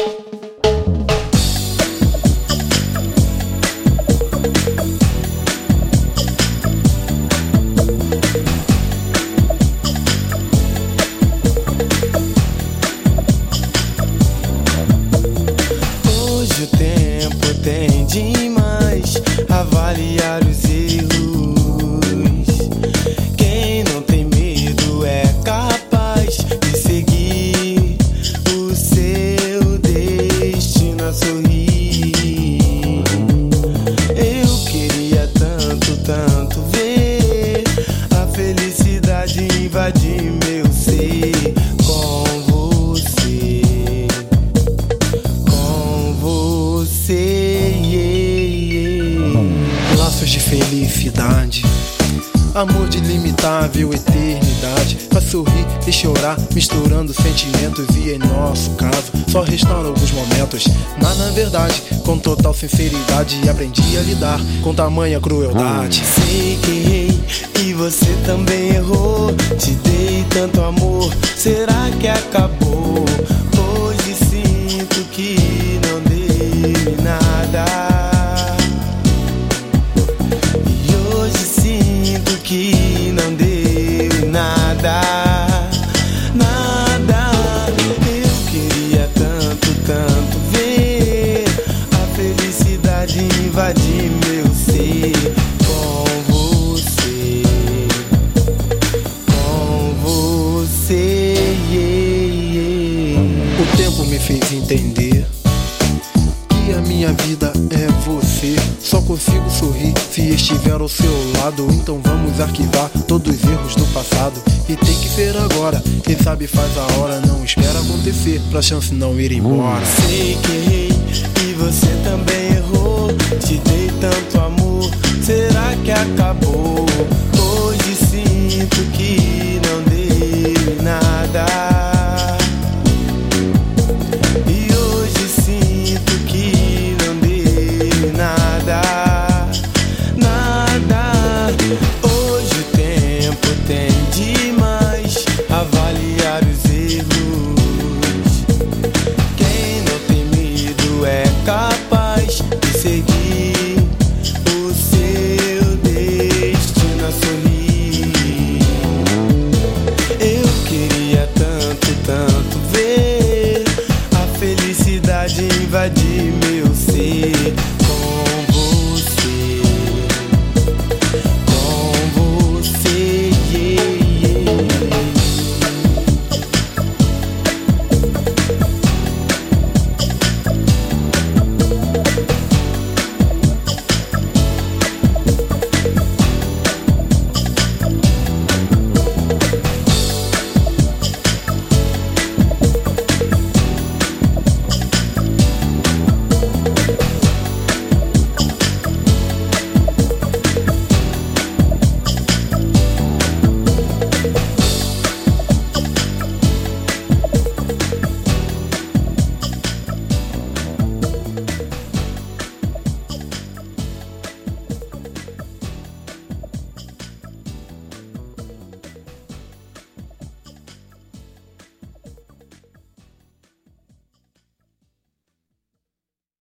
Tem demais avaliar os erros. Quem não tem medo é capaz de seguir o seu destino a sorrir. Eu queria tanto, tanto ver a felicidade invadir meu ser. Laços de felicidade, amor de ilimitável eternidade. Pra sorrir e chorar, misturando sentimentos. E em nosso caso, só restaram alguns momentos. Mas na verdade, com total sinceridade, aprendi a lidar com tamanha crueldade. Sei que errei e você também errou. Te dei tanto amor, será que acabou? Hoje sinto que não dei nada. Sinto que não deu nada, nada. Eu queria tanto, tanto ver a felicidade invadir meu ser. Com você, com você, O tempo me fez entender que a minha vida é você. Só consigo sorrir se estiver ao seu lado. Então vamos arquivar todos os erros do passado. E tem que ser agora, quem sabe faz a hora. Não espera acontecer pra chance não ir embora. Sei que errei e você também errou. Te dei tanto amor, será que acabou? Hoje sinto que não dei nada. E hoje sinto que não dei nada, nada. Hoje o tempo tem demais avaliar os erros. Quem não tem medo é capaz de seguir o seu destino a sorrir. Eu queria tanto, tanto ver a felicidade invadir